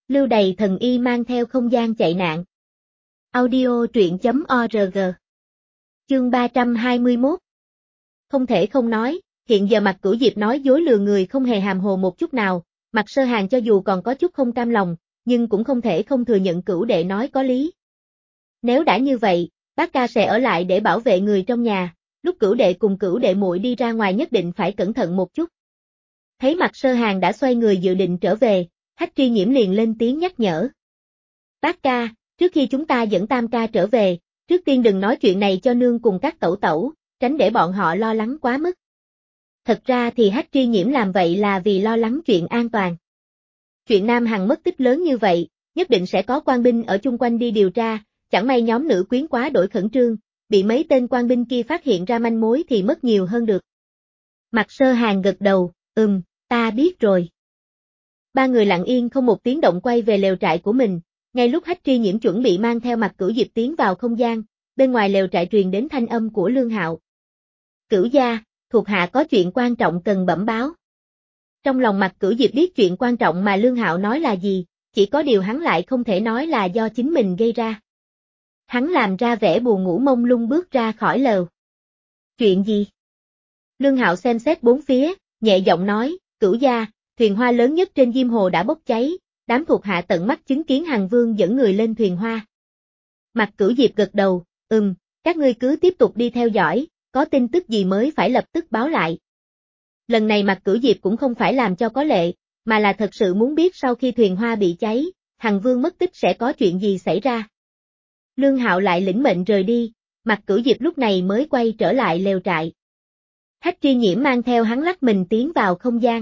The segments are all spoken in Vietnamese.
Lưu Đày thần y mang theo không gian chạy nạn. Audio truyện.org. Chương 321. Không thể không nói, hiện giờ Mạc Cửu Diệp nói dối lừa người không hề hàm hồ một chút nào, Mạc Sơ Hàn cho dù còn có chút không cam lòng, nhưng cũng không thể không thừa nhận Cửu đệ nói có lý. Nếu đã như vậy, bác ca sẽ ở lại để bảo vệ người trong nhà, lúc Cửu đệ cùng Cửu đệ muội đi ra ngoài nhất định phải cẩn thận một chút. Thấy Mạc Sơ Hàn đã xoay người dự định trở về, Hách Tri Nhiễm liền lên tiếng nhắc nhở. Bác ca, trước khi chúng ta dẫn Tam ca trở về, trước tiên đừng nói chuyện này cho nương cùng các tẩu tẩu, tránh để bọn họ lo lắng quá mức. Thật ra thì Hách Tri Nhiễm làm vậy là vì lo lắng chuyện an toàn. Chuyện Nam Hằng mất tích lớn như vậy, nhất định sẽ có quan binh ở chung quanh đi điều tra, chẳng may nhóm nữ quyến quá đổi khẩn trương, bị mấy tên quan binh kia phát hiện ra manh mối thì mất nhiều hơn được. Mạc Sơ Hàn gật đầu, ta biết rồi. Ba người lặng yên không một tiếng động quay về lều trại của mình, ngay lúc Hách Tri Nhiễm chuẩn bị mang theo Mạc Cửu Diệp tiến vào không gian, bên ngoài lều trại truyền đến thanh âm của Lương Hạo. Cửu gia, thuộc hạ có chuyện quan trọng cần bẩm báo. Trong lòng Mạc Cửu Diệp biết chuyện quan trọng mà Lương Hạo nói là gì, chỉ có điều hắn lại không thể nói là do chính mình gây ra. Hắn làm ra vẻ buồn ngủ mông lung bước ra khỏi lều. Chuyện gì? Lương Hạo xem xét bốn phía, nhẹ giọng nói, Cửu gia, thuyền hoa lớn nhất trên Diêm Hồ đã bốc cháy, đám thuộc hạ tận mắt chứng kiến Hằng Vương dẫn người lên thuyền hoa. Mạc Cửu Diệp gật đầu, các ngươi cứ tiếp tục đi theo dõi, có tin tức gì mới phải lập tức báo lại. Lần này Mạc Cửu Diệp cũng không phải làm cho có lệ, mà là thật sự muốn biết sau khi thuyền hoa bị cháy, Hằng Vương mất tích sẽ có chuyện gì xảy ra. Lương Hạo lại lĩnh mệnh rời đi, Mạc Cửu Diệp lúc này mới quay trở lại lều trại. Hách Tri Nhiễm mang theo hắn lắc mình tiến vào không gian.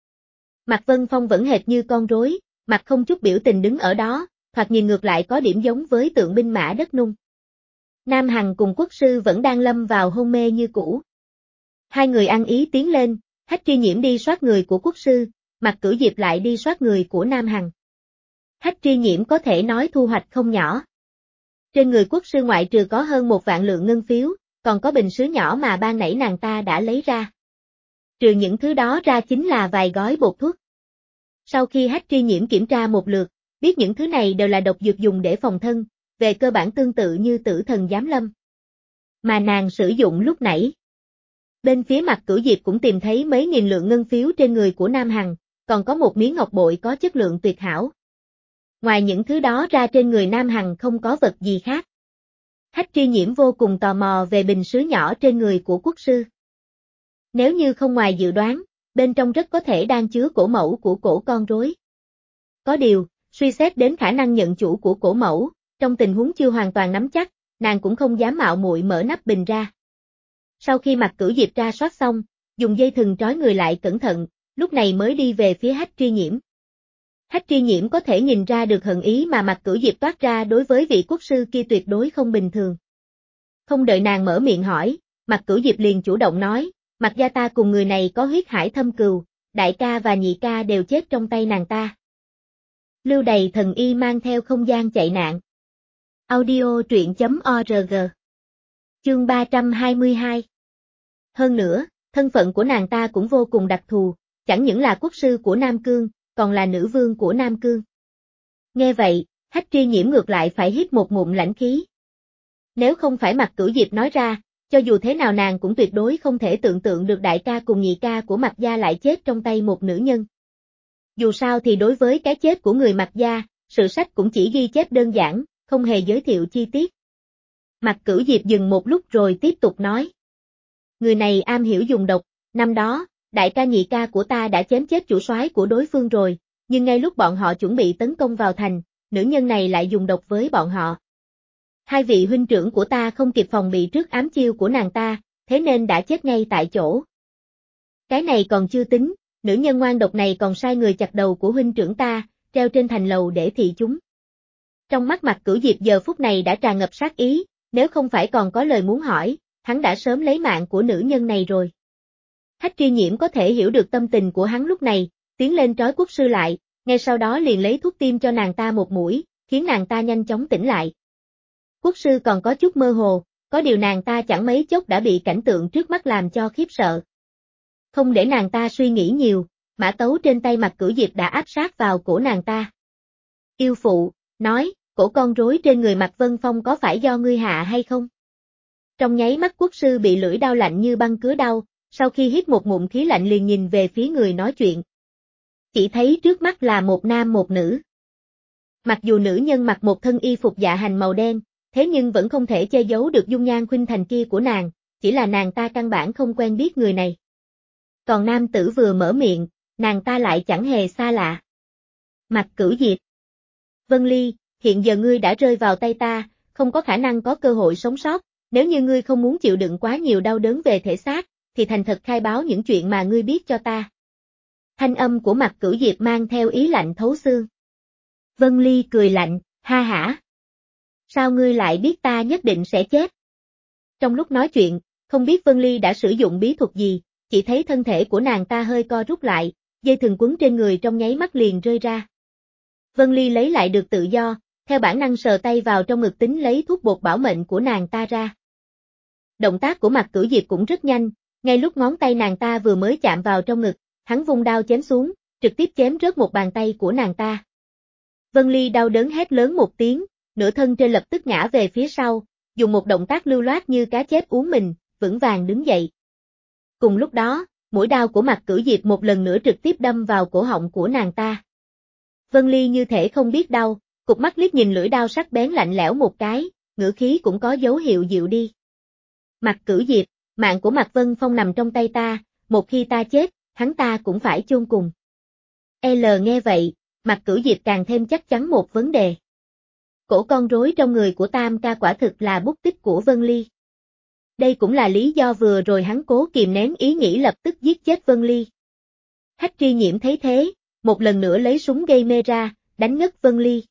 Mạc Vân Phong vẫn hệt như con rối, mặt không chút biểu tình đứng ở đó, thoạt nhìn ngược lại có điểm giống với tượng binh mã đất nung. Nam Hằng cùng quốc sư vẫn đang lâm vào hôn mê như cũ. Hai người ăn ý tiến lên, Hách Tri Nhiễm đi soát người của quốc sư, Mạc Cửu Diệp lại đi soát người của Nam Hằng. Hách Tri Nhiễm có thể nói thu hoạch không nhỏ. Trên người quốc sư ngoại trừ có hơn 1 vạn lượng ngân phiếu, còn có bình sứ nhỏ mà ban nãy nàng ta đã lấy ra. Trừ những thứ đó ra chính là vài gói bột thuốc. Sau khi Hách Tri Nhiễm kiểm tra một lượt, biết những thứ này đều là độc dược dùng để phòng thân, về cơ bản tương tự như tử thần giám lâm. Mà nàng sử dụng lúc nãy. Bên phía Mạc Cửu Diệp cũng tìm thấy mấy nghìn lượng ngân phiếu trên người của Nam Hằng, còn có một miếng ngọc bội có chất lượng tuyệt hảo. Ngoài những thứ đó ra trên người Nam Hằng không có vật gì khác. Hách Tri Nhiễm vô cùng tò mò về bình sứ nhỏ trên người của quốc sư. Nếu như không ngoài dự đoán, bên trong rất có thể đang chứa cổ mẫu của cổ con rối. Có điều, suy xét đến khả năng nhận chủ của cổ mẫu, trong tình huống chưa hoàn toàn nắm chắc, nàng cũng không dám mạo muội mở nắp bình ra. Sau khi Mạc Cửu Diệp tra soát xong, dùng dây thừng trói người lại cẩn thận, lúc này mới đi về phía Hách Tri Nhiễm. Hách Tri Nhiễm có thể nhìn ra được hận ý mà Mạc Cửu Diệp toát ra đối với vị quốc sư kia tuyệt đối không bình thường. Không đợi nàng mở miệng hỏi, Mạc Cửu Diệp liền chủ động nói, Mạc gia ta cùng người này có huyết hải thâm cừu, đại ca và nhị ca đều chết trong tay nàng ta. Lưu Đày thần y mang theo không gian chạy nạn. Audio truyện.org. Chương 322. Hơn nữa, thân phận của nàng ta cũng vô cùng đặc thù, chẳng những là quốc sư của Nam Cương, còn là nữ vương của Nam Cương. Nghe vậy, Hách Tri Nhiễm ngược lại phải hít một ngụm lãnh khí. Nếu không phải Mạc Cửu Diệp nói ra, cho dù thế nào nàng cũng tuyệt đối không thể tưởng tượng được đại ca cùng nhị ca của Mạc gia lại chết trong tay một nữ nhân. Dù sao thì đối với cái chết của người Mạc gia, sử sách cũng chỉ ghi chép đơn giản, không hề giới thiệu chi tiết. Mạc Cửu Diệp dừng một lúc rồi tiếp tục nói. Người này am hiểu dùng độc, năm đó, đại ca nhị ca của ta đã chém chết chủ soái của đối phương rồi, nhưng ngay lúc bọn họ chuẩn bị tấn công vào thành, nữ nhân này lại dùng độc với bọn họ. Hai vị huynh trưởng của ta không kịp phòng bị trước ám chiêu của nàng ta, thế nên đã chết ngay tại chỗ. Cái này còn chưa tính, nữ nhân ngoan độc này còn sai người chặt đầu của huynh trưởng ta, treo trên thành lầu để thị chúng. Trong mắt Mạc Cửu Diệp giờ phút này đã tràn ngập sát ý, nếu không phải còn có lời muốn hỏi, hắn đã sớm lấy mạng của nữ nhân này rồi. Hách Tri Nhiễm có thể hiểu được tâm tình của hắn lúc này, tiến lên trói quốc sư lại, ngay sau đó liền lấy thuốc tiêm cho nàng ta một mũi, khiến nàng ta nhanh chóng tỉnh lại. Quốc sư còn có chút mơ hồ, có điều nàng ta chẳng mấy chốc đã bị cảnh tượng trước mắt làm cho khiếp sợ. Không để nàng ta suy nghĩ nhiều, mã tấu trên tay Mạc Cửu Diệp đã áp sát vào cổ nàng ta. Yêu phụ, nói, cổ con rối trên người Mạc Vân Phong có phải do ngươi hạ hay không? Trong nháy mắt quốc sư bị lưỡi đao lạnh như băng cứa đau, sau khi hít một ngụm khí lạnh liền nhìn về phía người nói chuyện. Chỉ thấy trước mắt là một nam một nữ. Mặc dù nữ nhân mặc một thân y phục dạ hành màu đen, thế nhưng vẫn không thể che giấu được dung nhan khuynh thành kia của nàng, chỉ là nàng ta căn bản không quen biết người này. Còn nam tử vừa mở miệng, nàng ta lại chẳng hề xa lạ. Mạc Cửu Diệp. Vân Ly, hiện giờ ngươi đã rơi vào tay ta, không có khả năng có cơ hội sống sót, nếu như ngươi không muốn chịu đựng quá nhiều đau đớn về thể xác, thì thành thật khai báo những chuyện mà ngươi biết cho ta. Thanh âm của Mạc Cửu Diệp mang theo ý lạnh thấu xương. Vân Ly cười lạnh, ha hả. Sao ngươi lại biết ta nhất định sẽ chết? Trong lúc nói chuyện, không biết Vân Ly đã sử dụng bí thuật gì, chỉ thấy thân thể của nàng ta hơi co rút lại, dây thừng quấn trên người trong nháy mắt liền rơi ra. Vân Ly lấy lại được tự do, theo bản năng sờ tay vào trong ngực tính lấy thuốc bột bảo mệnh của nàng ta ra. Động tác của Mạc Cửu Diệp cũng rất nhanh, ngay lúc ngón tay nàng ta vừa mới chạm vào trong ngực, hắn vung đao chém xuống, trực tiếp chém rớt một bàn tay của nàng ta. Vân Ly đau đớn hét lớn một tiếng, nửa thân trên lập tức ngã về phía sau, dùng một động tác lưu loát như cá chép uốn mình, vững vàng đứng dậy. Cùng lúc đó, mũi đao của Mạc Cửu Diệp một lần nữa trực tiếp đâm vào cổ họng của nàng ta. Vân Ly như thể không biết đau, cụp mắt liếc nhìn lưỡi đao sắc bén lạnh lẽo một cái, ngữ khí cũng có dấu hiệu dịu đi. Mạc Cửu Diệp, mạng của Mạc Vân Phong nằm trong tay ta, một khi ta chết, hắn ta cũng phải chôn cùng. Nghe vậy, Mạc Cửu Diệp càng thêm chắc chắn một vấn đề. Cổ con rối trong người của Tam ca quả thực là bút tích của Vân Ly. Đây cũng là lý do vừa rồi hắn cố kìm nén ý nghĩ lập tức giết chết Vân Ly. Hách Tri Nhiễm thấy thế, một lần nữa lấy súng gây mê ra, đánh ngất Vân Ly.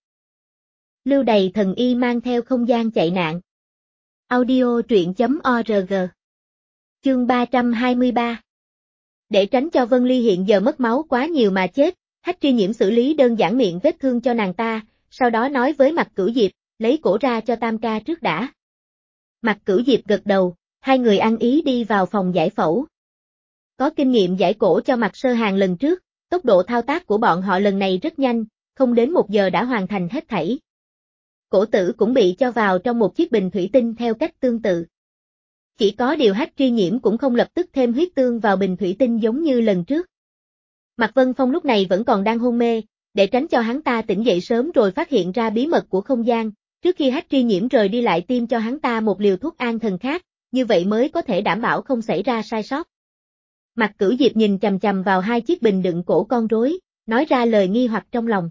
Lưu Đầy Thần Y mang theo không gian chạy nạn. Audio truyện.org. Chương 323. Để tránh cho Vân Ly hiện giờ mất máu quá nhiều mà chết, Hách Tri Nhiễm xử lý đơn giản miệng vết thương cho nàng ta, sau đó nói với Mạc Cửu Diệp, lấy cổ ra cho Tam ca trước đã. Mạc Cửu Diệp gật đầu, hai người ăn ý đi vào phòng giải phẫu. Có kinh nghiệm giải cổ cho Mạc Sơ Hàn lần trước, tốc độ thao tác của bọn họ lần này rất nhanh, không đến 1 giờ đã hoàn thành hết thảy. Cổ tử cũng bị cho vào trong một chiếc bình thủy tinh theo cách tương tự. Chỉ có điều Hách Tri Nhiễm cũng không lập tức thêm huyết tương vào bình thủy tinh giống như lần trước. Mạc Vân Phong lúc này vẫn còn đang hôn mê, để tránh cho hắn ta tỉnh dậy sớm rồi phát hiện ra bí mật của không gian, trước khi Hách Tri Nhiễm rời đi lại tiêm cho hắn ta một liều thuốc an thần khác, như vậy mới có thể đảm bảo không xảy ra sai sót. Mạc Cửu Diệp nhìn chằm chằm vào hai chiếc bình đựng cổ con rối, nói ra lời nghi hoặc trong lòng.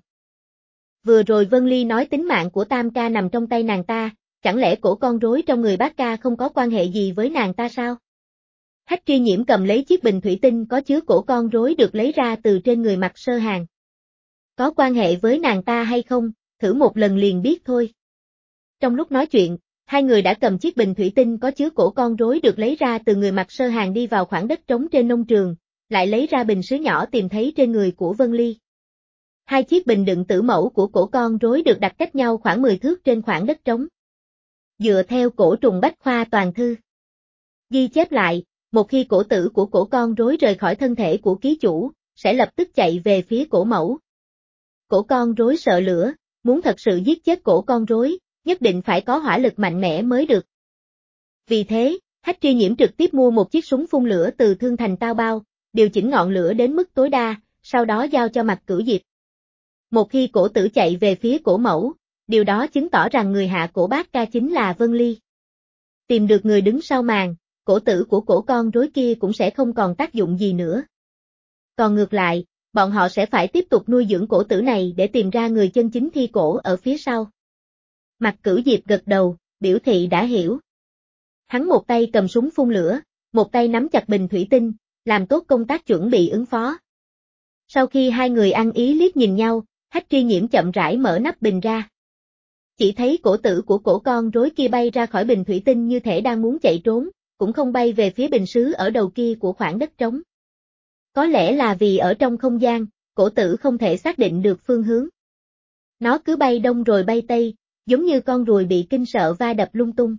Vừa rồi Vân Ly nói tính mạng của Tam ca nằm trong tay nàng ta, chẳng lẽ cổ con rối trong người bác ca không có quan hệ gì với nàng ta sao? Hách Tri Nhiễm cầm lấy chiếc bình thủy tinh có chứa cổ con rối được lấy ra từ trên người Mạc Sơ Hàn. Có quan hệ với nàng ta hay không, thử một lần liền biết thôi. Trong lúc nói chuyện, hai người đã cầm chiếc bình thủy tinh có chứa cổ con rối được lấy ra từ người Mạc Sơ Hàn đi vào khoảng đất trống trên nông trường, lại lấy ra bình sứ nhỏ tìm thấy trên người của Vân Ly. Hai chiếc bình đựng tử mẫu của cổ con rối được đặt cách nhau khoảng 10 thước trên khoảng đất trống. Dựa theo cổ trùng bách khoa toàn thư ghi chép lại, một khi cổ tử của cổ con rối rời khỏi thân thể của ký chủ, sẽ lập tức chạy về phía cổ mẫu. Cổ con rối sợ lửa, muốn thật sự giết chết cổ con rối, nhất định phải có hỏa lực mạnh mẽ mới được. Vì thế, Hách Tri Nhiễm trực tiếp mua một chiếc súng phun lửa từ Thương Thành Tao Bao, điều chỉnh ngọn lửa đến mức tối đa, sau đó giao cho Mạc Cửu Diệp. Một khi cổ tử chạy về phía cổ mẫu, điều đó chứng tỏ rằng người hạ cổ bác ca chính là Vân Ly. Tìm được người đứng sau màn, cổ tử của cổ con rối kia cũng sẽ không còn tác dụng gì nữa. Còn ngược lại, bọn họ sẽ phải tiếp tục nuôi dưỡng cổ tử này để tìm ra người chân chính thi cổ ở phía sau. Mạc Cửu Diệp gật đầu, biểu thị đã hiểu. Hắn một tay cầm súng phun lửa, một tay nắm chặt bình thủy tinh, làm tốt công tác chuẩn bị ứng phó. Sau khi hai người ăn ý liếc nhìn nhau, Hách Tri Nhiễm chậm rãi mở nắp bình ra. Chỉ thấy cổ tử của cổ con rối kia bay ra khỏi bình thủy tinh như thể đang muốn chạy trốn, cũng không bay về phía bình sứ ở đầu kia của khoảng đất trống. Có lẽ là vì ở trong không gian, cổ tử không thể xác định được phương hướng. Nó cứ bay đông rồi bay tây, giống như con ruồi bị kinh sợ va đập lung tung.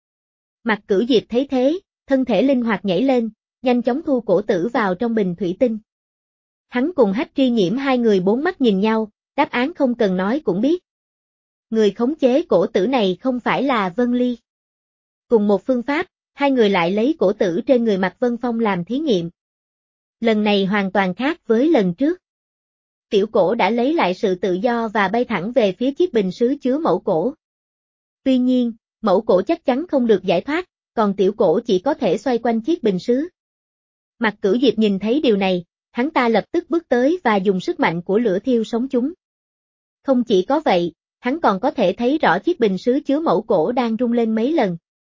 Mạc Cửu Diệp thấy thế, thân thể linh hoạt nhảy lên, nhanh chóng thu cổ tử vào trong bình thủy tinh. Hắn cùng Hách Tri Nhiễm hai người bốn mắt nhìn nhau, đáp án không cần nói cũng biết. Người khống chế cổ tử này không phải là Vân Ly. Cùng một phương pháp, hai người lại lấy cổ tử trên người Mạc Vân Phong làm thí nghiệm. Lần này hoàn toàn khác với lần trước. Tiểu cổ đã lấy lại sự tự do và bay thẳng về phía chiếc bình sứ chứa mẫu cổ. Tuy nhiên, mẫu cổ chắc chắn không được giải thoát, còn tiểu cổ chỉ có thể xoay quanh chiếc bình sứ. Mạc Cửu Diệp nhìn thấy điều này, hắn ta lập tức bước tới và dùng sức mạnh của lửa thiêu sống chúng. Không chỉ có vậy, hắn còn có thể thấy rõ chiếc bình sứ chứa mẫu cổ đang rung lên mấy lần.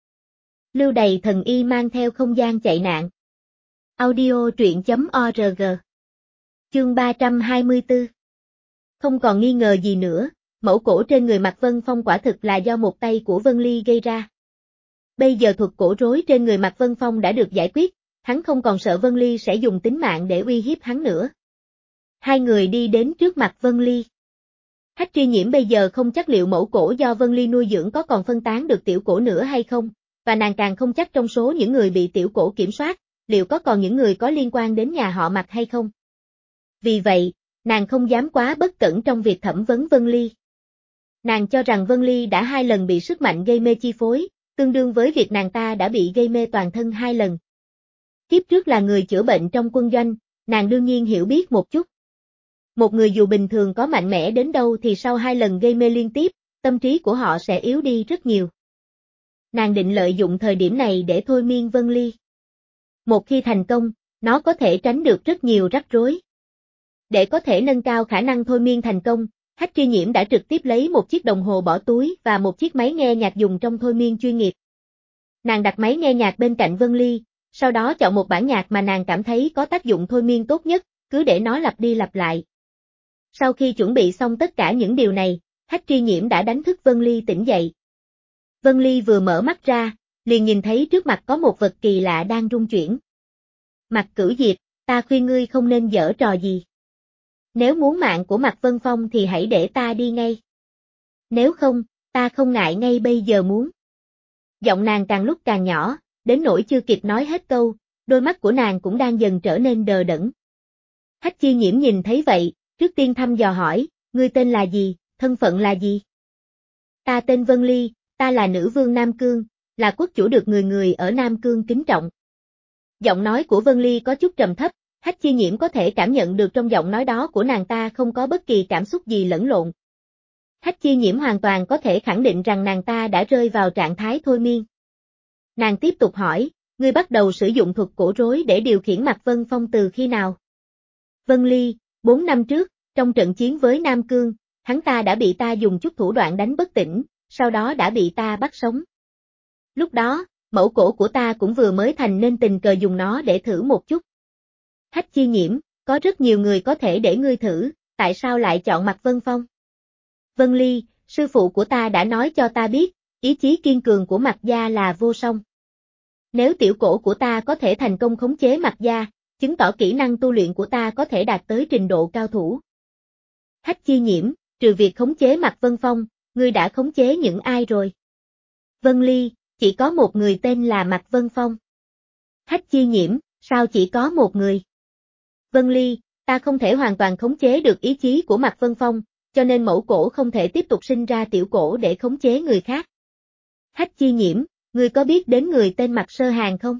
Lưu Đày thần y mang theo không gian chạy nạn. Audio truyện.org. Chương 324. Không còn nghi ngờ gì nữa, mẫu cổ trên người Mạc Vân Phong quả thực là do một tay của Vân Ly gây ra. Bây giờ thuật cổ rối trên người Mạc Vân Phong đã được giải quyết, hắn không còn sợ Vân Ly sẽ dùng tính mạng để uy hiếp hắn nữa. Hai người đi đến trước mặt Vân Ly. Hách Tri Nhiễm bây giờ không chắc liệu mẫu cổ do Vân Ly nuôi dưỡng có còn phân tán được tiểu cổ nữa hay không, và nàng càng không chắc trong số những người bị tiểu cổ kiểm soát, liệu có còn những người có liên quan đến nhà họ Mạc hay không. Vì vậy, nàng không dám quá bất cẩn trong việc thẩm vấn Vân Ly. Nàng cho rằng Vân Ly đã 2 lần bị sức mạnh gây mê chi phối, tương đương với việc nàng ta đã bị gây mê toàn thân 2 lần. Kiếp trước là người chữa bệnh trong quân doanh, nàng đương nhiên hiểu biết một chút. Một người dù bình thường có mạnh mẽ đến đâu thì sau 2 lần gây mê liên tiếp, tâm trí của họ sẽ yếu đi rất nhiều. Nàng định lợi dụng thời điểm này để thôi miên Vân Ly. Một khi thành công, nó có thể tránh được rất nhiều rắc rối. Để có thể nâng cao khả năng thôi miên thành công, Hách Tri Nhiễm đã trực tiếp lấy một chiếc đồng hồ bỏ túi và một chiếc máy nghe nhạc dùng trong thôi miên chuyên nghiệp. Nàng đặt máy nghe nhạc bên cạnh Vân Ly, sau đó chọn một bản nhạc mà nàng cảm thấy có tác dụng thôi miên tốt nhất, cứ để nó lặp đi lặp lại. Sau khi chuẩn bị xong tất cả những điều này, Hách Tri Nhiễm đã đánh thức Vân Ly tỉnh dậy. Vân Ly vừa mở mắt ra, liền nhìn thấy trước mặt có một vật kỳ lạ đang rung chuyển. Mạc Cửu Diệp, ta khuyên ngươi không nên giở trò gì. Nếu muốn mạng của Mạc Vân Phong thì hãy để ta đi ngay. Nếu không, ta không ngại ngay bây giờ muốn. Giọng nàng càng lúc càng nhỏ, đến nỗi chưa kịp nói hết câu, đôi mắt của nàng cũng đang dần trở nên đờ đẫn. Hách Chi Nhiễm nhìn thấy vậy, trước tiên thăm dò hỏi, ngươi tên là gì, thân phận là gì? Ta tên Vân Ly, ta là nữ vương Nam Cương, là quốc chủ được người người ở Nam Cương kính trọng. Giọng nói của Vân Ly có chút trầm thấp, Hách Chi Nhiễm có thể cảm nhận được trong giọng nói đó của nàng ta không có bất kỳ cảm xúc gì lẫn lộn. Hách Chi Nhiễm hoàn toàn có thể khẳng định rằng nàng ta đã rơi vào trạng thái thôi miên. Nàng tiếp tục hỏi, ngươi bắt đầu sử dụng thuật cổ rối để điều khiển Mạc Vân Phong từ khi nào? Vân Ly, 4 năm trước, trong trận chiến với Nam Cương, hắn ta đã bị ta dùng chút thủ đoạn đánh bất tỉnh, sau đó đã bị ta bắt sống. Lúc đó, mẫu cổ của ta cũng vừa mới thành nên tình cờ dùng nó để thử một chút. Hách Chi Nhiễm, có rất nhiều người có thể để ngươi thử, tại sao lại chọn Mạc Vân Phong? Vân Ly, sư phụ của ta đã nói cho ta biết, ý chí kiên cường của Mạc gia là vô song. Nếu tiểu cổ của ta có thể thành công khống chế Mạc gia, chứng tỏ kỹ năng tu luyện của ta có thể đạt tới trình độ cao thủ. Hách Chi Nhiễm, trừ việc khống chế Mạc Vân Phong, ngươi đã khống chế những ai rồi? Vân Ly, chỉ có một người tên là Mạc Vân Phong. Hách Chi Nhiễm, sao chỉ có một người? Vân Ly, ta không thể hoàn toàn khống chế được ý chí của Mạc Vân Phong, cho nên mẫu cổ không thể tiếp tục sinh ra tiểu cổ để khống chế người khác. Hách Chi Nhiễm, ngươi có biết đến người tên Mạc Sơ Hàn không?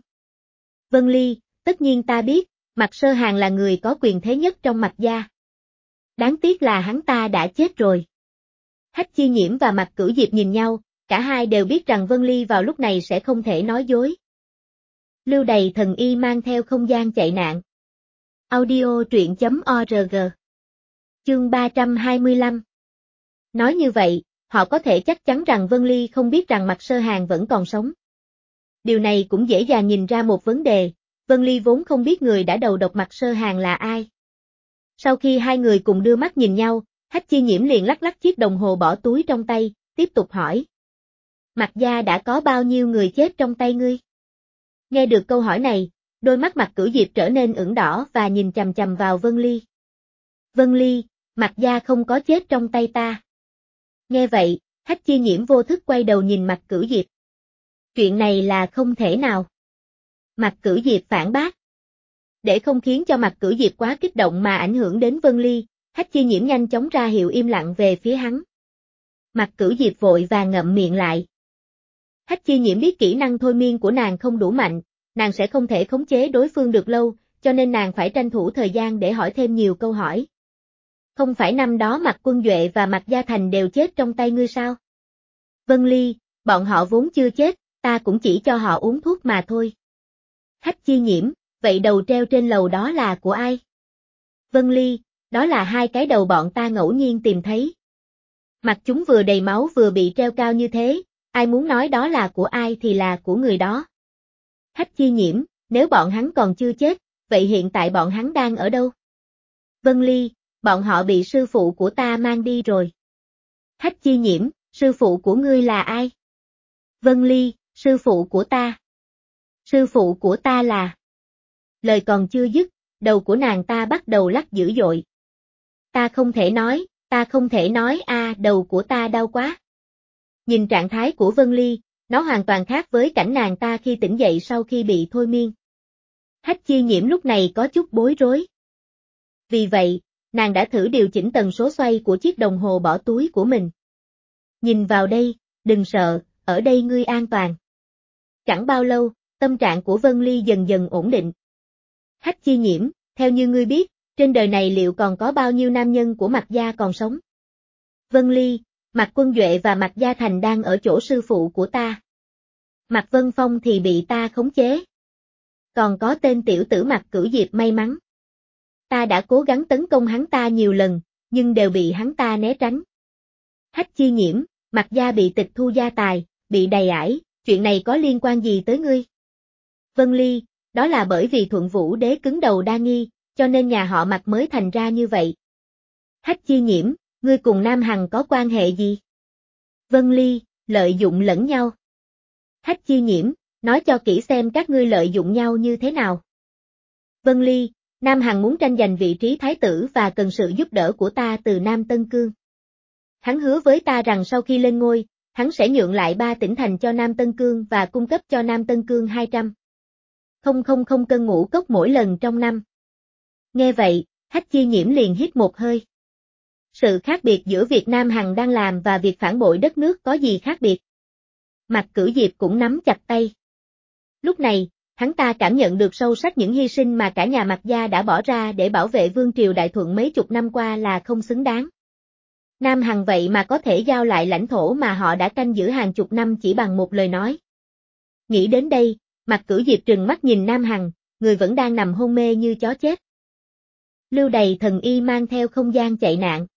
Vân Ly, tất nhiên ta biết, Mạc Sơ Hàn là người có quyền thế nhất trong Mạc gia. Đáng tiếc là hắn ta đã chết rồi. Hách Chi Nhiễm và Mạc Cửu Diệp nhìn nhau, cả hai đều biết rằng Vân Ly vào lúc này sẽ không thể nói dối. Lưu Đày thần y mang theo không gian chạy nạn. Audio truyện.org. Chương 325. Nói như vậy, họ có thể chắc chắn rằng Vân Ly không biết rằng Mạc Sơ Hàn vẫn còn sống. Điều này cũng dễ dàng nhìn ra một vấn đề, Vân Ly vốn không biết người đã đầu độc Mạc Sơ Hàn là ai. Sau khi hai người cùng đưa mắt nhìn nhau, Hách Chi Nhiễm liền lắc lắc chiếc đồng hồ bỏ túi trong tay, tiếp tục hỏi. Mạc gia đã có bao nhiêu người chết trong tay ngươi? Nghe được câu hỏi này, đôi mắt Mạc Cửu Diệp trở nên ửng đỏ và nhìn chằm chằm vào Vân Ly. Vân Ly, Mạc gia không có chết trong tay ta. Nghe vậy, Hách Chi Nhiễm vô thức quay đầu nhìn Mạc Cửu Diệp. Chuyện này là không thể nào. Mạc Cửu Diệp phản bác. Để không khiến cho Mạc Cửu Diệp quá kích động mà ảnh hưởng đến Vân Ly, Hách Chi Nhiễm nhanh chóng ra hiệu im lặng về phía hắn. Mặc Cửu Diệp vội và ngậm miệng lại. Hách Chi Nhiễm biết kỹ năng thôi miên của nàng không đủ mạnh, nàng sẽ không thể khống chế đối phương được lâu, cho nên nàng phải tranh thủ thời gian để hỏi thêm nhiều câu hỏi. Không phải năm đó Mạc Quân Duệ và Mạc Gia Thành đều chết trong tay ngươi sao? Vân Ly, bọn họ vốn chưa chết, ta cũng chỉ cho họ uống thuốc mà thôi. Hách Chi Nhiễm, vậy đầu treo trên lầu đó là của ai? Vân Ly, đó là hai cái đầu bọn ta ngẫu nhiên tìm thấy. Mặt chúng vừa đầy máu vừa bị treo cao như thế, ai muốn nói đó là của ai thì là của người đó. Hách Chi Nhiễm, nếu bọn hắn còn chưa chết, vậy hiện tại bọn hắn đang ở đâu? Vân Ly, bọn họ bị sư phụ của ta mang đi rồi. Hách Chi Nhiễm, sư phụ của ngươi là ai? Vân Ly, sư phụ của ta. Sư phụ của ta là... Lời còn chưa dứt, đầu của nàng ta bắt đầu lắc dữ dội. Ta không thể nói đầu của ta đau quá. Nhìn trạng thái của Vân Ly, nó hoàn toàn khác với cảnh nàng ta khi tỉnh dậy sau khi bị thôi miên. Hách Chi Nhiễm lúc này có chút bối rối. Vì vậy, nàng đã thử điều chỉnh tần số xoay của chiếc đồng hồ bỏ túi của mình. Nhìn vào đây, đừng sợ, ở đây ngươi an toàn. Chẳng bao lâu, tâm trạng của Vân Ly dần dần ổn định. Hách Chi Nhiễm, theo như ngươi biết, trên đời này liệu còn có bao nhiêu nam nhân của Mạc Gia còn sống? Vân Ly, Mạc Quân Duệ và Mạc Gia Thành đang ở chỗ sư phụ của ta. Mạc Vân Phong thì bị ta khống chế. Còn có tên tiểu tử Mạc Cửu Diệp may mắn. Ta đã cố gắng tấn công hắn ta nhiều lần, nhưng đều bị hắn ta né tránh. Hách Chi Nhiễm, Mạc Gia bị tịch thu gia tài, bị đày ải, chuyện này có liên quan gì tới ngươi? Vân Ly, đó là bởi vì Thuận Vũ Đế cứng đầu đa nghi, cho nên nhà họ Mạc mới thành ra như vậy. Hách Chi Nhiễm, ngươi cùng Nam Hằng có quan hệ gì? Vân Ly, lợi dụng lẫn nhau. Hách Chi Nhiễm, nói cho kỹ xem các ngươi lợi dụng nhau như thế nào. Vân Ly, Nam Hằng muốn tranh giành vị trí thái tử và cần sự giúp đỡ của ta từ Nam Tân Cương. Hắn hứa với ta rằng sau khi lên ngôi, hắn sẽ nhượng lại 3 tỉnh thành cho Nam Tân Cương và cung cấp cho Nam Tân Cương 200,000 cân ngũ cốc mỗi lần trong năm. Nghe vậy, Hách Chi Nhiễm liền hít một hơi. Sự khác biệt giữa việc Nam Hằng đang làm và việc phản bội đất nước có gì khác biệt? Mạc Cửu Diệp cũng nắm chặt tay. Lúc này, hắn ta cảm nhận được sâu sắc những hy sinh mà cả nhà Mạc Gia đã bỏ ra để bảo vệ vương triều Đại Thuận mấy chục năm qua là không xứng đáng. Nam Hằng vậy mà có thể giao lại lãnh thổ mà họ đã canh giữ hàng chục năm chỉ bằng một lời nói. Nghĩ đến đây, Mạc Cửu Diệp trừng mắt nhìn Nam Hằng, người vẫn đang nằm hôn mê như chó chết. Lưu Đày thần y mang theo không gian chạy nạn.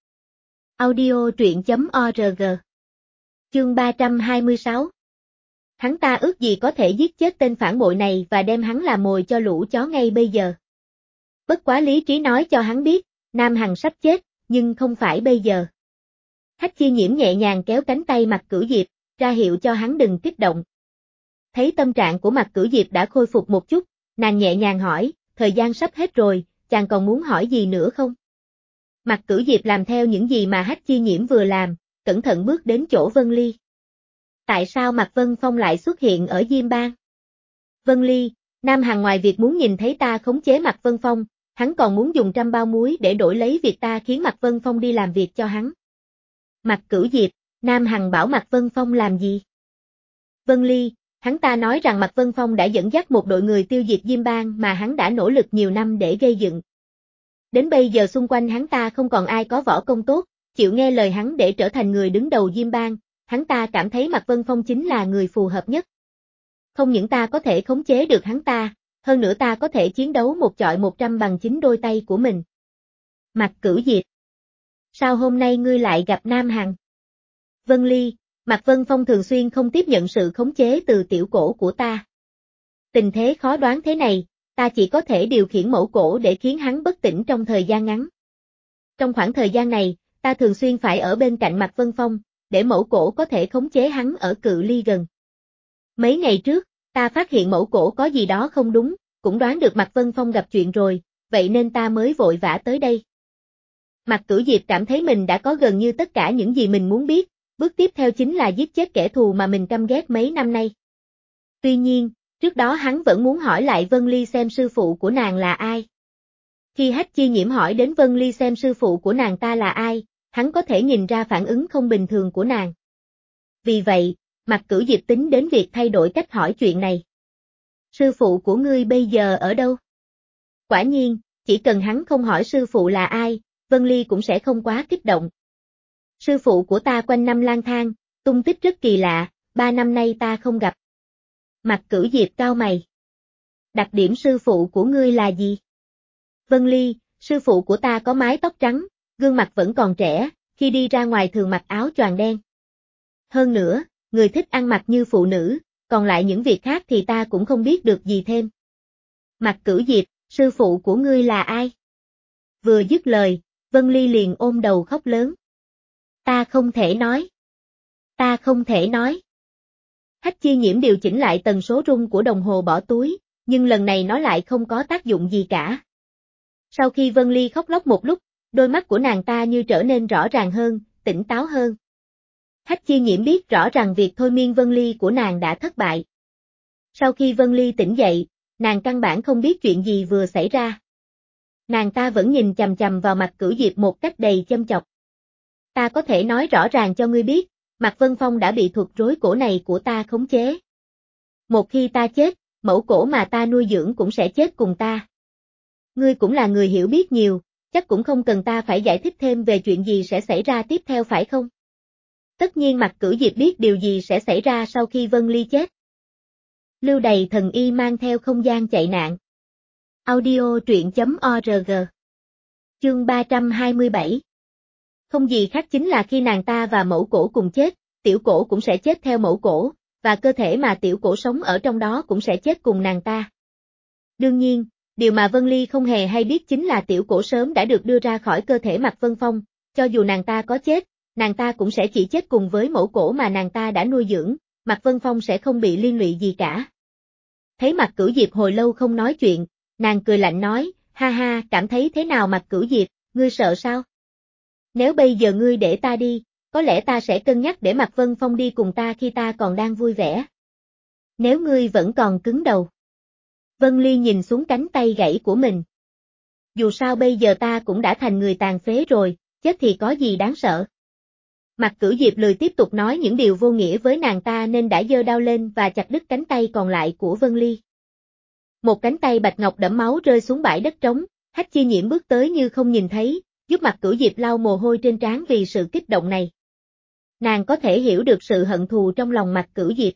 Audio truyện.org. Chương 326. Hắn ta ước gì có thể giết chết tên phản bội này và đem hắn làm mồi cho lũ chó ngay bây giờ. Bất quá lý trí nói cho hắn biết, Nam Hằng sắp chết, nhưng không phải bây giờ. Hách Chi Nhiễm nhẹ nhàng kéo cánh tay Mạc Cửu Diệp, ra hiệu cho hắn đừng kích động. Thấy tâm trạng của Mạc Cửu Diệp đã khôi phục một chút, nàng nhẹ nhàng hỏi, thời gian sắp hết rồi, chàng còn muốn hỏi gì nữa không? Mạc Cửu Diệp làm theo những gì mà Hách Chi Nhiễm vừa làm, cẩn thận bước đến chỗ Vân Ly. Tại sao Mạc Vân Phong lại xuất hiện ở Diêm Bang? Vân Ly, Nam Hằng ngoài việc muốn nhìn thấy ta khống chế Mạc Vân Phong, hắn còn muốn dùng 100 bao muối để đổi lấy việc ta khiến Mạc Vân Phong đi làm việc cho hắn. Mạc Cửu Diệp, Nam Hằng bảo Mạc Vân Phong làm gì? Vân Ly, hắn ta nói rằng Mạc Vân Phong đã dẫn dắt một đội người tiêu diệt Diêm Bang mà hắn đã nỗ lực nhiều năm để gây dựng. Đến bây giờ xung quanh hắn ta không còn ai có võ công tốt, chịu nghe lời hắn để trở thành người đứng đầu Diêm Bang, hắn ta cảm thấy Mạc Vân Phong chính là người phù hợp nhất. Không những ta có thể khống chế được hắn ta, hơn nữa ta có thể chiến đấu một chọi 100 bằng chính đôi tay của mình. Mạc Cửu Diệp. Sao hôm nay ngươi lại gặp Nam Hằng? Vân Ly, Mạc Vân Phong thường xuyên không tiếp nhận sự khống chế từ tiểu cổ của ta. Tình thế khó đoán thế này, ta chỉ có thể điều khiển mẫu cổ để khiến hắn bất tỉnh trong thời gian ngắn. Trong khoảng thời gian này, ta thường xuyên phải ở bên cạnh Mạc Vân Phong, để mẫu cổ có thể khống chế hắn ở cự ly gần. Mấy ngày trước, ta phát hiện mẫu cổ có gì đó không đúng, cũng đoán được Mạc Vân Phong gặp chuyện rồi, vậy nên ta mới vội vã tới đây. Mạc Cửu Diệp cảm thấy mình đã có gần như tất cả những gì mình muốn biết, bước tiếp theo chính là giết chết kẻ thù mà mình căm ghét mấy năm nay. Tuy nhiên, trước đó hắn vẫn muốn hỏi lại Vân Ly xem sư phụ của nàng là ai. Khi Hách Chi Nhiễm hỏi đến Vân Ly xem sư phụ của nàng ta là ai, hắn có thể nhìn ra phản ứng không bình thường của nàng. Vì vậy, Mạc Cửu Diệp tính đến việc thay đổi cách hỏi chuyện này. Sư phụ của ngươi bây giờ ở đâu? Quả nhiên, chỉ cần hắn không hỏi sư phụ là ai, Vân Ly cũng sẽ không quá kích động. Sư phụ của ta quanh năm lang thang, tung tích rất kỳ lạ, 3 năm nay ta không gặp. Mạc Cửu Diệp cau mày. Đặc điểm sư phụ của ngươi là gì? Vân Ly, sư phụ của ta có mái tóc trắng, gương mặt vẫn còn trẻ, khi đi ra ngoài thường mặc áo choàng đen. Hơn nữa, người thích ăn mặc như phụ nữ, còn lại những việc khác thì ta cũng không biết được gì thêm. Mạc Cửu Diệp, sư phụ của ngươi là ai? Vừa dứt lời, Vân Ly liền ôm đầu khóc lớn. Ta không thể nói. Ta không thể nói. Hách Chi Nhiễm điều chỉnh lại tần số rung của đồng hồ bỏ túi, nhưng lần này nó lại không có tác dụng gì cả. Sau khi Vân Ly khóc lóc một lúc, đôi mắt của nàng ta như trở nên rõ ràng hơn, tỉnh táo hơn. Hách Chi Nhiễm biết rõ rằng việc thôi miên Vân Ly của nàng đã thất bại. Sau khi Vân Ly tỉnh dậy, nàng căn bản không biết chuyện gì vừa xảy ra. Nàng ta vẫn nhìn chằm chằm vào Mạc Cửu Diệp một cách đầy châm chọc. Ta có thể nói rõ ràng cho ngươi biết, Mạc Vân Phong đã bị thuật rối cổ này của ta khống chế. Một khi ta chết, mẫu cổ mà ta nuôi dưỡng cũng sẽ chết cùng ta. Ngươi cũng là người hiểu biết nhiều, chắc cũng không cần ta phải giải thích thêm về chuyện gì sẽ xảy ra tiếp theo phải không? Tất nhiên Mạc Cửu Diệp biết điều gì sẽ xảy ra sau khi Vân Ly chết. Lưu Đày thần y mang theo không gian chạy nạn. Audio truyện.org. Chương 327. Không gì khác chính là khi nàng ta và mẫu cổ cùng chết, tiểu cổ cũng sẽ chết theo mẫu cổ, và cơ thể mà tiểu cổ sống ở trong đó cũng sẽ chết cùng nàng ta. Đương nhiên, điều mà Vân Ly không hề hay biết chính là tiểu cổ sớm đã được đưa ra khỏi cơ thể Mạc Vân Phong, cho dù nàng ta có chết, nàng ta cũng sẽ chỉ chết cùng với mẫu cổ mà nàng ta đã nuôi dưỡng, Mạc Vân Phong sẽ không bị liên lụy gì cả. Thấy Mạc Cửu Diệp hồi lâu không nói chuyện, nàng cười lạnh nói, ha ha, cảm thấy thế nào Mạc Cửu Diệp, ngươi sợ sao? Nếu bây giờ ngươi để ta đi, có lẽ ta sẽ cân nhắc để Mạc Vân Phong đi cùng ta khi ta còn đang vui vẻ. Nếu ngươi vẫn còn cứng đầu. Vân Ly nhìn xuống cánh tay gãy của mình. Dù sao bây giờ ta cũng đã thành người tàn phế rồi, chết thì có gì đáng sợ. Mạc Cửu Diệp lười tiếp tục nói những điều vô nghĩa với nàng ta nên đã giơ đao lên và chặt đứt cánh tay còn lại của Vân Ly. Một cánh tay bạch ngọc đẫm máu rơi xuống bãi đất trống, Hách Chi Nhiễm bước tới như không nhìn thấy, giúp Mạc Cửu Diệp lau mồ hôi trên trán vì sự kích động này. Nàng có thể hiểu được sự hận thù trong lòng Mạc Cửu Diệp.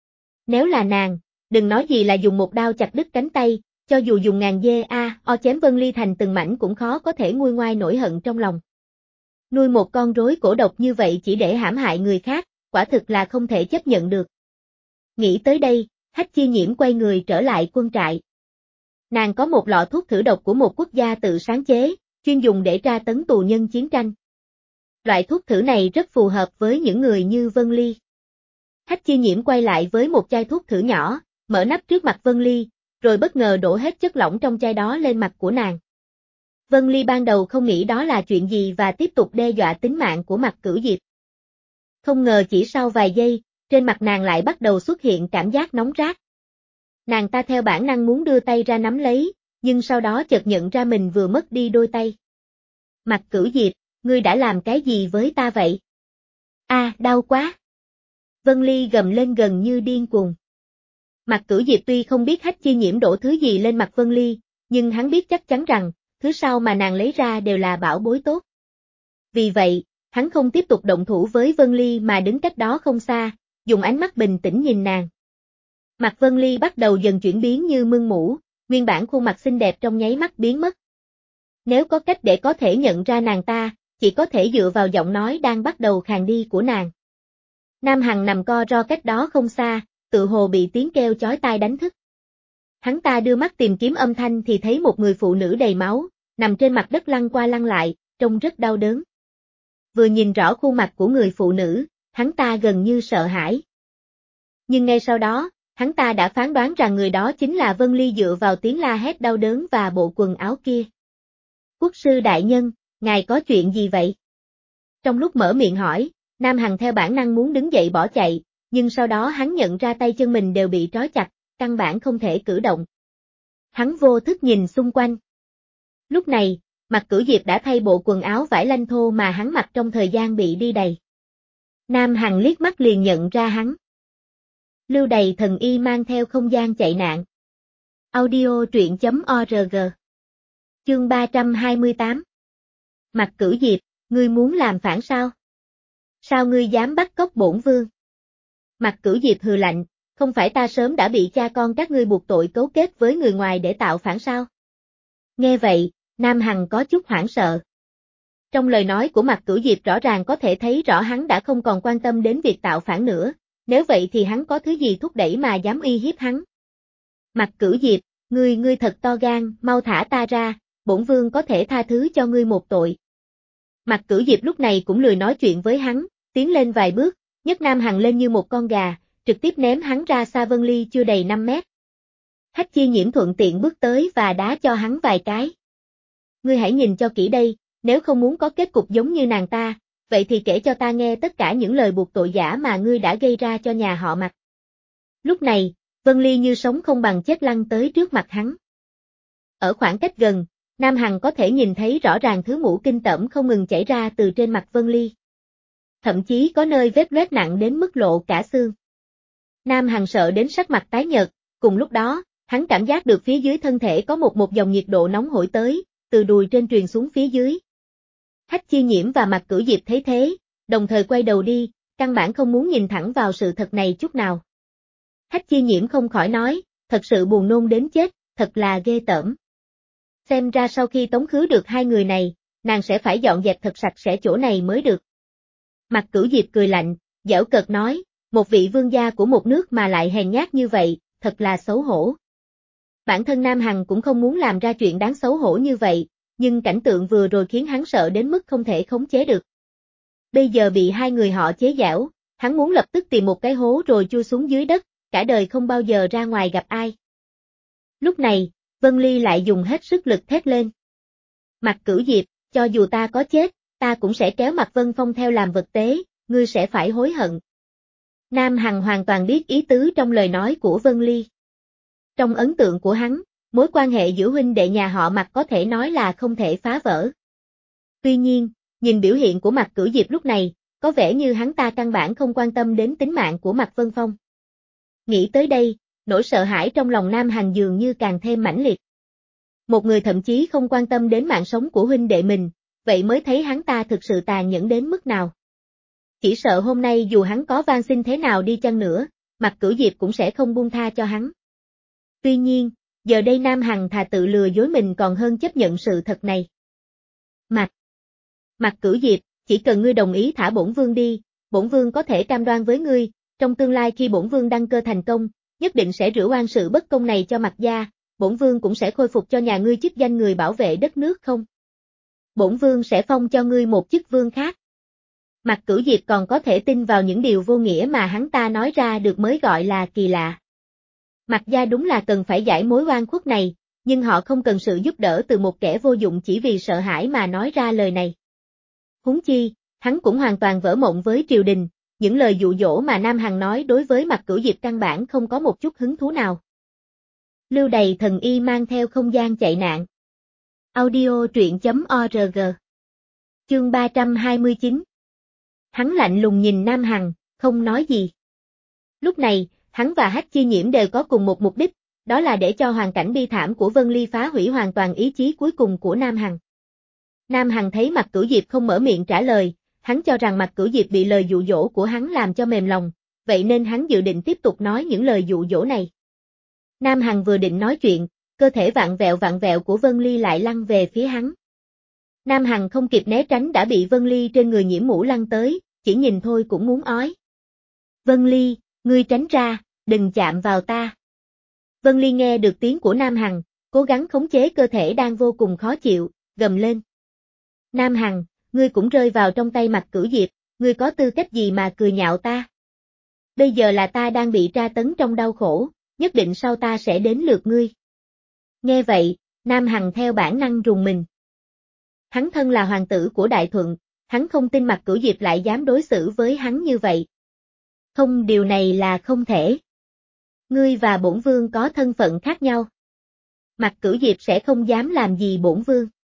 Nếu là nàng, đừng nói gì là dùng một đao chặt đứt cánh tay, cho dù dùng ngàn dê o chém Vân Ly thành từng mảnh cũng khó có thể nguôi ngoai nỗi hận trong lòng. Nuôi một con rối cổ độc như vậy chỉ để hãm hại người khác, quả thực là không thể chấp nhận được. Nghĩ tới đây, Hách Chi Nhiễm quay người trở lại quân trại. Nàng có một lọ thuốc thử độc của một quốc gia tự sáng chế, chuyên dùng để tra tấn tù nhân chiến tranh. Loại thuốc thử này rất phù hợp với những người như Vân Ly. Hách Chi Nhiễm quay lại với một chai thuốc thử nhỏ, mở nắp trước mặt Vân Ly, rồi bất ngờ đổ hết chất lỏng trong chai đó lên mặt của nàng. Vân Ly ban đầu không nghĩ đó là chuyện gì và tiếp tục đe dọa tính mạng của Mạc Cửu Diệp. Không ngờ chỉ sau vài giây, trên mặt nàng lại bắt đầu xuất hiện cảm giác nóng rát. Nàng ta theo bản năng muốn đưa tay ra nắm lấy, nhưng sau đó chợt nhận ra mình vừa mất đi đôi tay. Mạc Cửu Diệp, ngươi đã làm cái gì với ta vậy? Đau quá! Vân Ly gầm lên gần như điên cuồng. Mạc Cửu Diệp tuy không biết Hách Chi Nhiễm đổ thứ gì lên mặt Vân Ly, nhưng hắn biết chắc chắn rằng, thứ sau mà nàng lấy ra đều là bảo bối tốt. Vì vậy, hắn không tiếp tục động thủ với Vân Ly mà đứng cách đó không xa, dùng ánh mắt bình tĩnh nhìn nàng. Mặt Vân Ly bắt đầu dần chuyển biến như mưng mũ, nguyên bản khuôn mặt xinh đẹp trong nháy mắt biến mất. Nếu có cách để có thể nhận ra nàng ta, chỉ có thể dựa vào giọng nói đang bắt đầu khàn đi của nàng. Nam Hằng nằm co ro cách đó không xa, tự hồ bị tiếng kêu chói tai đánh thức. Hắn ta đưa mắt tìm kiếm âm thanh thì thấy một người phụ nữ đầy máu, nằm trên mặt đất lăn qua lăn lại, trông rất đau đớn. Vừa nhìn rõ khuôn mặt của người phụ nữ, hắn ta gần như sợ hãi. Nhưng ngay sau đó, hắn ta đã phán đoán rằng người đó chính là Vân Ly dựa vào tiếng la hét đau đớn và bộ quần áo kia. Quốc sư đại nhân, ngài có chuyện gì vậy? Trong lúc mở miệng hỏi, Nam Hằng theo bản năng muốn đứng dậy bỏ chạy, nhưng sau đó hắn nhận ra tay chân mình đều bị trói chặt, căn bản không thể cử động. Hắn vô thức nhìn xung quanh. Lúc này, Mặc Cửu Diệp đã thay bộ quần áo vải lanh thô mà hắn mặc trong thời gian bị đi đày. Nam Hằng liếc mắt liền nhận ra hắn. Lưu Đày thần y mang theo không gian chạy nạn. Audio truyện.org. Chương 328. Mặc Cửu Diệp, ngươi muốn làm phản sao? Sao ngươi dám bắt cóc bổn vương? Mặc Cửu Diệp hừ lạnh, không phải ta sớm đã bị cha con các ngươi buộc tội cấu kết với người ngoài để tạo phản sao? Nghe vậy, Nam Hằng có chút hoảng sợ. Trong lời nói của Mặc Cửu Diệp rõ ràng có thể thấy rõ hắn đã không còn quan tâm đến việc tạo phản nữa, nếu vậy thì hắn có thứ gì thúc đẩy mà dám uy hiếp hắn? Mặc Cửu Diệp, ngươi thật to gan, mau thả ta ra, bổn vương có thể tha thứ cho ngươi một tội. Mặc Cửu Diệp lúc này cũng lười nói chuyện với hắn, tiến lên vài bước, nhấc Nam Hằng lên như một con gà, trực tiếp ném hắn ra xa Vân Ly chưa đầy 5 mét. Hách Chi Nhiễm thuận tiện bước tới và đá cho hắn vài cái. Ngươi hãy nhìn cho kỹ đây, nếu không muốn có kết cục giống như nàng ta, vậy thì kể cho ta nghe tất cả những lời buộc tội giả mà ngươi đã gây ra cho nhà họ Mặc. Lúc này, Vân Ly như sống không bằng chết lăn tới trước mặt hắn. Ở khoảng cách gần, Nam Hằng có thể nhìn thấy rõ ràng thứ mũ kinh tởm không ngừng chảy ra từ trên mặt Vân Ly. Thậm chí có nơi vết loét nặng đến mức lộ cả xương. Nam Hằng sợ đến sắc mặt tái nhợt, cùng lúc đó, hắn cảm giác được phía dưới thân thể có một dòng nhiệt độ nóng hổi tới, từ đùi trên truyền xuống phía dưới. Hách Chi Nhiễm và Mặc Cửu Diệp thấy thế, đồng thời quay đầu đi, căn bản không muốn nhìn thẳng vào sự thật này chút nào. Hách Chi Nhiễm không khỏi nói, thật sự buồn nôn đến chết, thật là ghê tởm. Xem ra sau khi tống khứ được hai người này, nàng sẽ phải dọn dẹp thật sạch sẽ chỗ này mới được. Mặc Cửu Diệp cười lạnh, giễu cợt nói, một vị vương gia của một nước mà lại hèn nhát như vậy, thật là xấu hổ. Bản thân Nam Hằng cũng không muốn làm ra chuyện đáng xấu hổ như vậy, nhưng cảnh tượng vừa rồi khiến hắn sợ đến mức không thể khống chế được. Bây giờ bị hai người họ chế giễu, hắn muốn lập tức tìm một cái hố rồi chui xuống dưới đất, cả đời không bao giờ ra ngoài gặp ai. Lúc này, Vân Ly lại dùng hết sức lực thét lên. Mặc Cửu Diệp, cho dù ta có chết, ta cũng sẽ kéo Mạc Vân Phong theo làm vật tế, ngươi sẽ phải hối hận. Nam Hằng hoàn toàn biết ý tứ trong lời nói của Vân Ly. Trong ấn tượng của hắn, mối quan hệ giữa huynh đệ nhà họ Mạc có thể nói là không thể phá vỡ. Tuy nhiên, nhìn biểu hiện của Mạc Cửu Diệp lúc này, có vẻ như hắn ta căn bản không quan tâm đến tính mạng của Mạc Vân Phong. Nghĩ tới đây, nỗi sợ hãi trong lòng Nam Hằng dường như càng thêm mãnh liệt. Một người thậm chí không quan tâm đến mạng sống của huynh đệ mình, vậy mới thấy hắn ta thực sự tàn nhẫn đến mức nào. Chỉ sợ hôm nay dù hắn có van xin thế nào đi chăng nữa, Mặc Cửu Diệp cũng sẽ không buông tha cho hắn. Tuy nhiên, giờ đây Nam Hằng thà tự lừa dối mình còn hơn chấp nhận sự thật này. Mặc Cửu Diệp, chỉ cần ngươi đồng ý thả bổn vương đi, bổn vương có thể cam đoan với ngươi, trong tương lai khi bổn vương đăng cơ thành công, nhất định sẽ rửa oan sự bất công này cho Mặc gia, bổn vương cũng sẽ khôi phục cho nhà ngươi chức danh người bảo vệ đất nước không? Bổn vương sẽ phong cho ngươi một chức vương khác. Mặc Cửu Diệp còn có thể tin vào những điều vô nghĩa mà hắn ta nói ra được mới gọi là kỳ lạ. Mặc gia đúng là cần phải giải mối oan khuất này, nhưng họ không cần sự giúp đỡ từ một kẻ vô dụng chỉ vì sợ hãi mà nói ra lời này. Huống chi, hắn cũng hoàn toàn vỡ mộng với triều đình, những lời dụ dỗ mà Nam Hằng nói đối với Mặc Cửu Diệp căn bản không có một chút hứng thú nào. Lưu Đày thần y mang theo không gian chạy nạn. Audio truyện.org. Chương 329. Hắn lạnh lùng nhìn Nam Hằng, không nói gì. Lúc này, hắn và Hách Chi Nhiễm đều có cùng một mục đích, đó là để cho hoàn cảnh bi thảm của Vân Ly phá hủy hoàn toàn ý chí cuối cùng của Nam Hằng. Nam Hằng thấy Mặc Cửu Diệp không mở miệng trả lời, hắn cho rằng Mặc Cửu Diệp bị lời dụ dỗ của hắn làm cho mềm lòng, vậy nên hắn dự định tiếp tục nói những lời dụ dỗ này. Nam Hằng vừa định nói chuyện, cơ thể vặn vẹo của Vân Ly lại lăn về phía hắn. Nam Hằng không kịp né tránh đã bị Vân Ly trên người nhiễm mũ lăn tới, chỉ nhìn thôi cũng muốn ói. Vân Ly, ngươi tránh ra, đừng chạm vào ta. Vân Ly nghe được tiếng của Nam Hằng, cố gắng khống chế cơ thể đang vô cùng khó chịu, gầm lên. Nam Hằng, ngươi cũng rơi vào trong tay Mặc Cửu Diệp, ngươi có tư cách gì mà cười nhạo ta? Bây giờ là ta đang bị tra tấn trong đau khổ, nhất định sau ta sẽ đến lượt ngươi. Nghe vậy, Nam Hằng theo bản năng rùng mình. Hắn thân là hoàng tử của Đại Thuận, hắn không tin Mặc Cửu Diệp lại dám đối xử với hắn như vậy. Không, điều này là không thể. Ngươi và bổn vương có thân phận khác nhau. Mặc Cửu Diệp sẽ không dám làm gì bổn vương.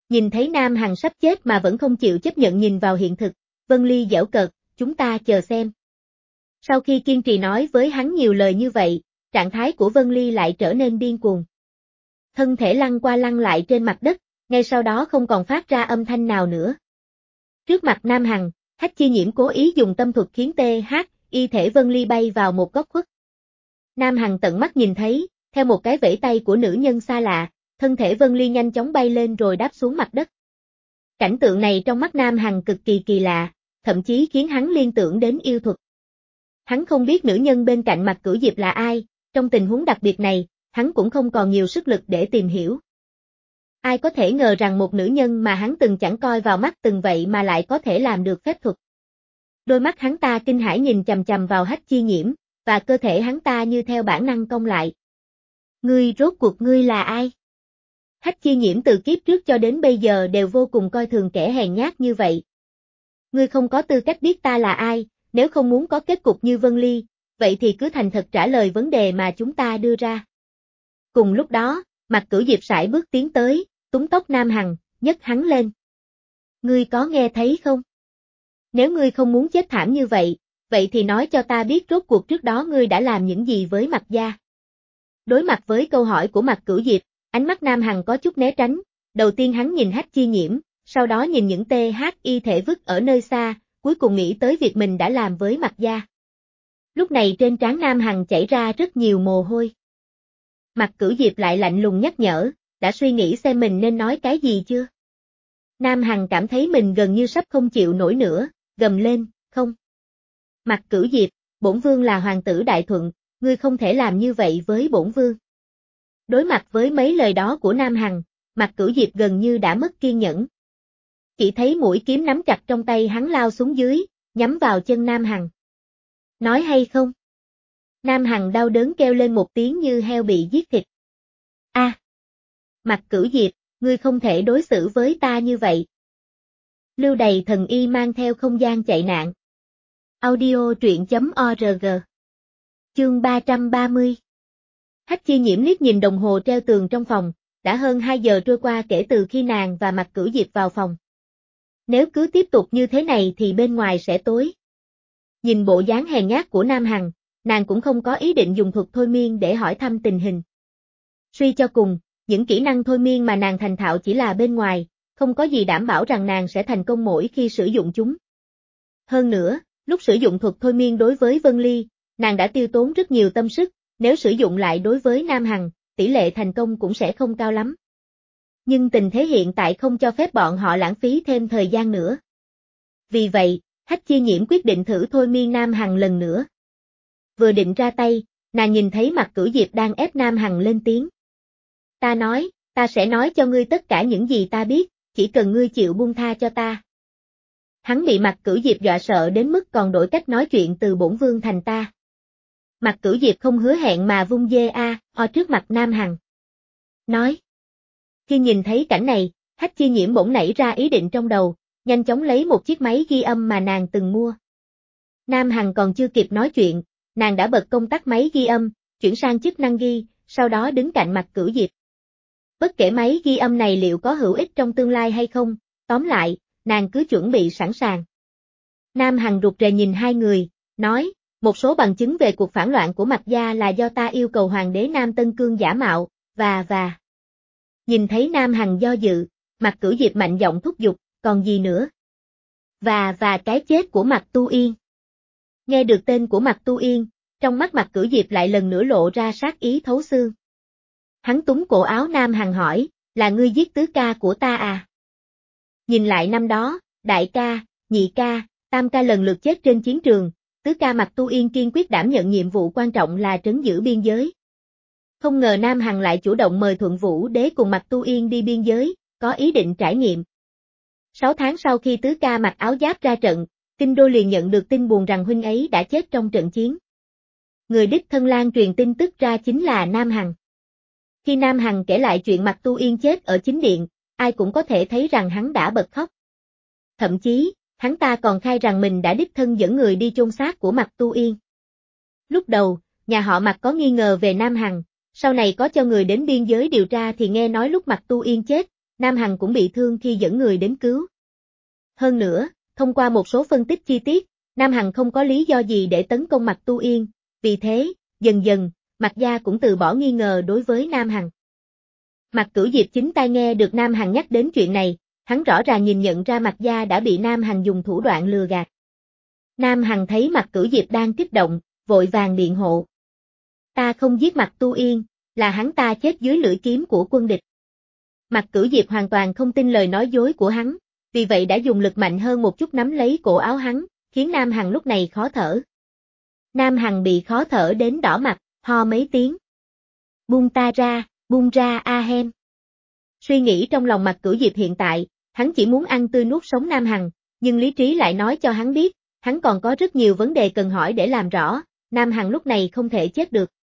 Nhìn thấy Nam Hằng sắp chết mà vẫn không chịu chấp nhận nhìn vào hiện thực, Vân Ly giễu cợt, chúng ta chờ xem. Sau khi kiên trì nói với hắn nhiều lời như vậy, trạng thái của Vân Ly lại trở nên điên cuồng. Thân thể lăn qua lăn lại trên mặt đất, ngay sau đó không còn phát ra âm thanh nào nữa. Trước mặt Nam Hằng, Hách Chi Nhiễm cố ý dùng tâm thuật khiến y thể Vân Ly bay vào một góc khuất. Nam Hằng tận mắt nhìn thấy, theo một cái vẫy tay của nữ nhân xa lạ, thân thể Vân Ly nhanh chóng bay lên rồi đáp xuống mặt đất. Cảnh tượng này trong mắt Nam Hằng cực kỳ kỳ lạ, thậm chí khiến hắn liên tưởng đến yêu thuật. Hắn không biết nữ nhân bên cạnh Mạc Cửu Diệp là ai, trong tình huống đặc biệt này, hắn cũng không còn nhiều sức lực để tìm hiểu. Ai có thể ngờ rằng một nữ nhân mà hắn từng chẳng coi vào mắt từng vậy mà lại có thể làm được phép thuật. Đôi mắt hắn ta kinh hãi nhìn chằm chằm vào Hách Chi Nhiễm, và cơ thể hắn ta như theo bản năng cong lại. Ngươi rốt cuộc ngươi là ai? Hách Chi Nhiễm từ kiếp trước cho đến bây giờ đều vô cùng coi thường kẻ hèn nhát như vậy. Ngươi không có tư cách biết ta là ai, nếu không muốn có kết cục như Vân Ly, vậy thì cứ thành thật trả lời vấn đề mà chúng ta đưa ra. Cùng lúc đó, Mạc Cửu Diệp sải bước tiến tới, túm tóc Nam Hằng, nhấc hắn lên. Ngươi có nghe thấy không? Nếu ngươi không muốn chết thảm như vậy, vậy thì nói cho ta biết rốt cuộc trước đó ngươi đã làm những gì với Mạc gia. Đối mặt với câu hỏi của Mạc Cửu Diệp, ánh mắt Nam Hằng có chút né tránh, đầu tiên hắn nhìn Hách Chi Nhiễm, sau đó nhìn những y thể vứt ở nơi xa, cuối cùng nghĩ tới việc mình đã làm với Mạc gia. Lúc này trên trán Nam Hằng chảy ra rất nhiều mồ hôi. Mạc Cửu Diệp lại lạnh lùng nhắc nhở, đã suy nghĩ xem mình nên nói cái gì chưa? Nam Hằng cảm thấy mình gần như sắp không chịu nổi nữa, gầm lên, không. Mạc Cửu Diệp, bổn vương là hoàng tử Đại Thuận, ngươi không thể làm như vậy với bổn vương. Đối mặt với mấy lời đó của Nam Hằng, Mạc Cửu Diệp gần như đã mất kiên nhẫn. Chỉ thấy mũi kiếm nắm chặt trong tay hắn lao xuống dưới, nhắm vào chân Nam Hằng. Nói hay không? Nam Hằng đau đớn kêu lên một tiếng như heo bị giết thịt. A! Mạc Cửu Diệp, ngươi không thể đối xử với ta như vậy. Lưu Đày Thần Y mang theo không gian chạy nạn. Audio truyện.org. Chương 330. Hách Chi Nhiễm liếc nhìn đồng hồ treo tường trong phòng, đã hơn 2 giờ trôi qua kể từ khi nàng và Mạc Cửu Diệp vào phòng. Nếu cứ tiếp tục như thế này thì bên ngoài sẽ tối. Nhìn bộ dáng hèn nhát của Nam Hằng, nàng cũng không có ý định dùng thuật thôi miên để hỏi thăm tình hình. Suy cho cùng, những kỹ năng thôi miên mà nàng thành thạo chỉ là bên ngoài, không có gì đảm bảo rằng nàng sẽ thành công mỗi khi sử dụng chúng. Hơn nữa, lúc sử dụng thuật thôi miên đối với Vân Ly, nàng đã tiêu tốn rất nhiều tâm sức, nếu sử dụng lại đối với Nam Hằng, tỷ lệ thành công cũng sẽ không cao lắm. Nhưng tình thế hiện tại không cho phép bọn họ lãng phí thêm thời gian nữa. Vì vậy, Hách Chi Nhiễm quyết định thử thôi miên Nam Hằng lần nữa. Vừa định ra tay, nàng nhìn thấy Mạc Cửu Diệp đang ép Nam Hằng lên tiếng. Ta sẽ nói cho ngươi tất cả những gì ta biết, chỉ cần ngươi chịu buông tha cho ta. Hắn bị Mạc Cửu Diệp dọa sợ đến mức còn đổi cách nói chuyện từ bổn vương thành ta. Mạc Cửu Diệp không hứa hẹn mà vung o trước mặt Nam Hằng. Nói. Khi nhìn thấy cảnh này, Hách Chi Nhiễm bỗng nảy ra ý định trong đầu, nhanh chóng lấy một chiếc máy ghi âm mà nàng từng mua. Nam Hằng còn chưa kịp nói chuyện, nàng đã bật công tắc máy ghi âm, chuyển sang chức năng ghi, sau đó đứng cạnh Mạc Cửu Diệp. Bất kể máy ghi âm này liệu có hữu ích trong tương lai hay không, tóm lại, nàng cứ chuẩn bị sẵn sàng. Nam Hằng rụt rè nhìn hai người, nói, một số bằng chứng về cuộc phản loạn của Mạc gia là do ta yêu cầu hoàng đế Nam Tân Cương giả mạo, và. Nhìn thấy Nam Hằng do dự, Mạc Cửu Diệp mạnh giọng thúc giục, còn gì nữa? Và cái chết của Mạc Tu Yên. Nghe được tên của Mạc Tu Yên, trong mắt Mạc Cửu Diệp lại lần nữa lộ ra sát ý thấu xương. Hắn túm cổ áo Nam Hằng hỏi, là ngươi giết tứ ca của ta à? Nhìn lại năm đó, đại ca, nhị ca, tam ca lần lượt chết trên chiến trường, tứ ca Mạc Tu Yên kiên quyết đảm nhận nhiệm vụ quan trọng là trấn giữ biên giới. Không ngờ Nam Hằng lại chủ động mời Thuận Vũ Đế cùng Mạc Tu Yên đi biên giới, có ý định trải nghiệm. 6 tháng sau khi tứ ca mặc áo giáp ra trận, Kinh Đô liền nhận được tin buồn rằng huynh ấy đã chết trong trận chiến. Người đích thân lan truyền tin tức ra chính là Nam Hằng. Khi Nam Hằng kể lại chuyện Mạc Tu Yên chết ở chính điện, ai cũng có thể thấy rằng hắn đã bật khóc. Thậm chí, hắn ta còn khai rằng mình đã đích thân dẫn người đi chôn xác của Mạc Tu Yên. Lúc đầu, nhà họ Mạc có nghi ngờ về Nam Hằng, sau này có cho người đến biên giới điều tra thì nghe nói lúc Mạc Tu Yên chết, Nam Hằng cũng bị thương khi dẫn người đến cứu. Hơn nữa, thông qua một số phân tích chi tiết, Nam Hằng không có lý do gì để tấn công Mạc Tu Yên, vì thế, dần dần, Mạc gia cũng từ bỏ nghi ngờ đối với Nam Hằng. Mạc Cửu Diệp chính tai nghe được Nam Hằng nhắc đến chuyện này, hắn rõ ràng nhìn nhận ra Mạc gia đã bị Nam Hằng dùng thủ đoạn lừa gạt. Nam Hằng thấy Mạc Cửu Diệp đang kích động, vội vàng biện hộ. Ta không giết Mạc Tu Yên, là hắn ta chết dưới lưỡi kiếm của quân địch. Mạc Cửu Diệp hoàn toàn không tin lời nói dối của hắn, vì vậy đã dùng lực mạnh hơn một chút nắm lấy cổ áo hắn, khiến Nam Hằng lúc này khó thở. Nam Hằng bị khó thở đến đỏ mặt, ho mấy tiếng. Buông ra a hen. Suy nghĩ trong lòng Mạc Cửu Diệp hiện tại, hắn chỉ muốn ăn tươi nuốt sống Nam Hằng, nhưng lý trí lại nói cho hắn biết, hắn còn có rất nhiều vấn đề cần hỏi để làm rõ, Nam Hằng lúc này không thể chết được.